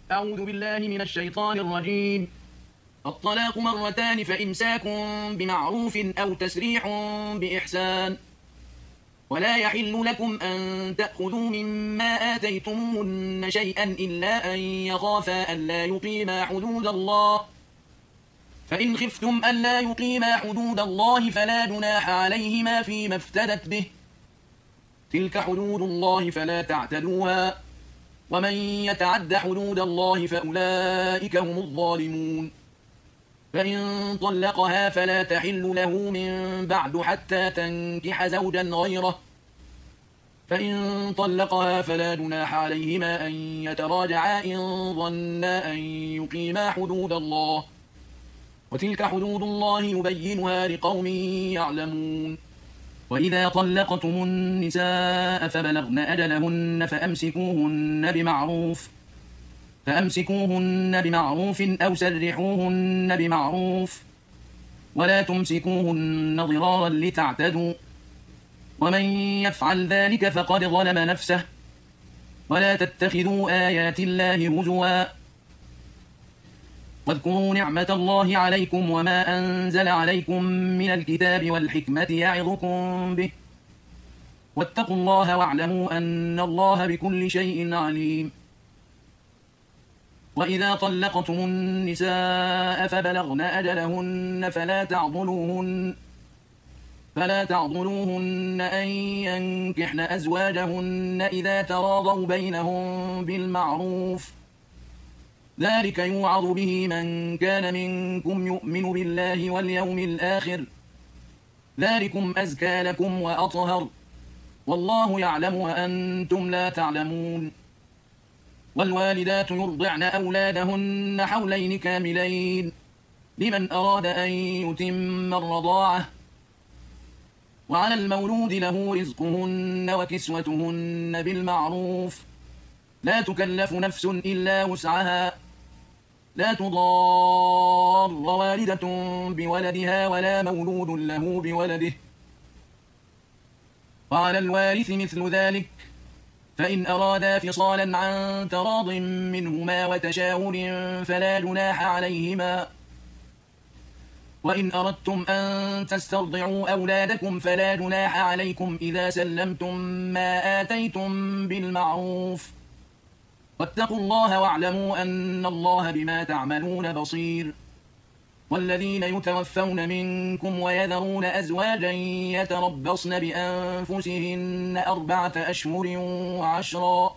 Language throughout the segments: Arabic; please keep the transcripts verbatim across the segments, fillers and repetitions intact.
أعوذ بالله من الشيطان الرجيم. الطلاق مرتان فإمساك بمعروف أو تسريح بإحسان. ولا يحل لكم أن تأخذوا مما آتيتموهن شيئا إلا أن يخافا ألا يقيما حدود الله. فإن خفتم ألا يقيما حدود الله فلا جناح عليهما فيما افتدت به. تلك حدود الله فلا تعتدوها. ومن يتعد حدود الله فأولئك هم الظالمون. فإن طلقها فلا تحل له من بعد حتى تنكح زوجا غيره. فإن طلقها فلا جناح عليهما أن يتراجعا إن ظنا أن يقيما حدود الله. وتلك حدود الله يبينها لقوم يعلمون. وإذا طلقتم النساء فبلغن أجلهن فأمسكوهن بمعروف فأمسكوهن بمعروف أو سرحوهن بمعروف ولا تمسكوهن ضرارا لتعتدوا. ومن يفعل ذلك فقد ظلم نفسه. ولا تتخذوا آيات الله هزوا. واذكروا نعمة الله عليكم وما أنزل عليكم من الكتاب والحكمة يعظكم به. واتقوا الله واعلموا أن الله بكل شيء عليم. وإذا طلقتم النساء فبلغن أجلهن فلا تعضلوهن فلا تعضلوهن أن ينكحن أزواجهن إذا تراضوا بينهم بالمعروف. ذلك يوعظ به من كان منكم يؤمن بالله واليوم الآخر. ذلكم أزكى لكم وأطهر. والله يعلم وأنتم لا تعلمون. والوالدات يرضعن أولادهن حولين كاملين لمن أراد أن يتم الرضاعة. وعلى المولود له رزقهن وكسوتهن بالمعروف. لا تكلف نفس إلا وسعها. لا تضار والدة بولدها ولا مولود له بولده. وعلى الوارث مثل ذلك فإن أرادا فصالا عن تراض منهما وتشاور فلا جناح عليهما. وإن أردتم أن تسترضعوا أولادكم فلا جناح عليكم إذا سلمتم ما آتيتم بالمعروف. واتقوا الله واعلموا أن الله بما تعملون بصير. والذين يتوفون منكم ويذرون أزواجا يتربصن بأنفسهن أربعة أشهر وعشرا.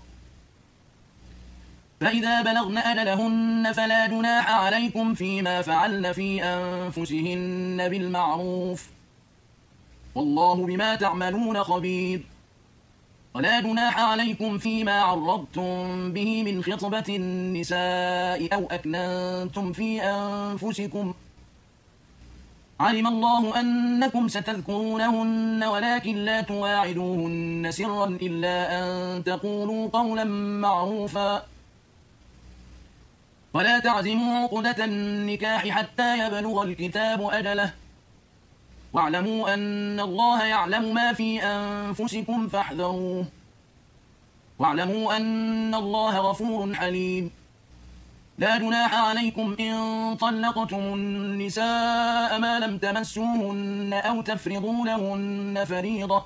فإذا بلغن أجلهن فلا جناح عليكم فيما فعلن في أنفسهن بالمعروف. والله بما تعملون خبير. ولا جناح عليكم فيما عرضتم به من خطبة النساء أو أكننتم في أنفسكم. علم الله أنكم ستذكرونهن ولكن لا تواعدوهن سرا إلا أن تقولوا قولا معروفا. ولا تعزموا عقدة النكاح حتى يبلغ الكتاب أجله. واعلموا أن الله يعلم ما في أنفسكم فاحذروه. واعلموا أن الله غفور حليم. لا جناح عليكم إن طلقتم النساء ما لم تمسوهن أو تفرضوا لهن فريضة.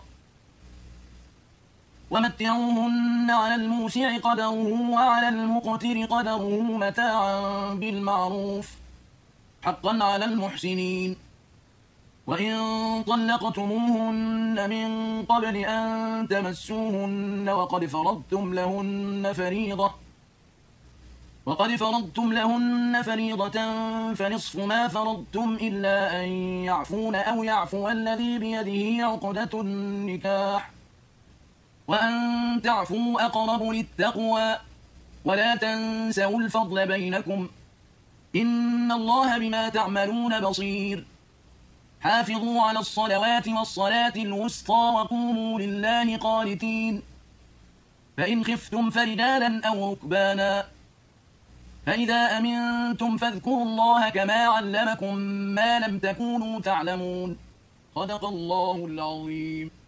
ومتعوهن على الموسع قدره وعلى المقتر قدره متاعا بالمعروف حقا على المحسنين. وإن طلقتموهن من قبل أن تمسوهن وقد فرضتم لهن فريضة وقد فرضتم لهن فريضة فنصف ما فرضتم إلا أن يعفون أو يعفو الذي بيده عقدة النكاح. وأن تعفوا أقرب للتقوى. ولا تنسوا الفضل بينكم. إن الله بما تعملون بصير. حافظوا على الصلوات والصلاة الوسطى وقوموا لله قانتين. فإن خفتم فرجالا أو ركبانا. فإذا أمنتم فاذكروا الله كما علمكم ما لم تكونوا تعلمون. صدق الله العظيم.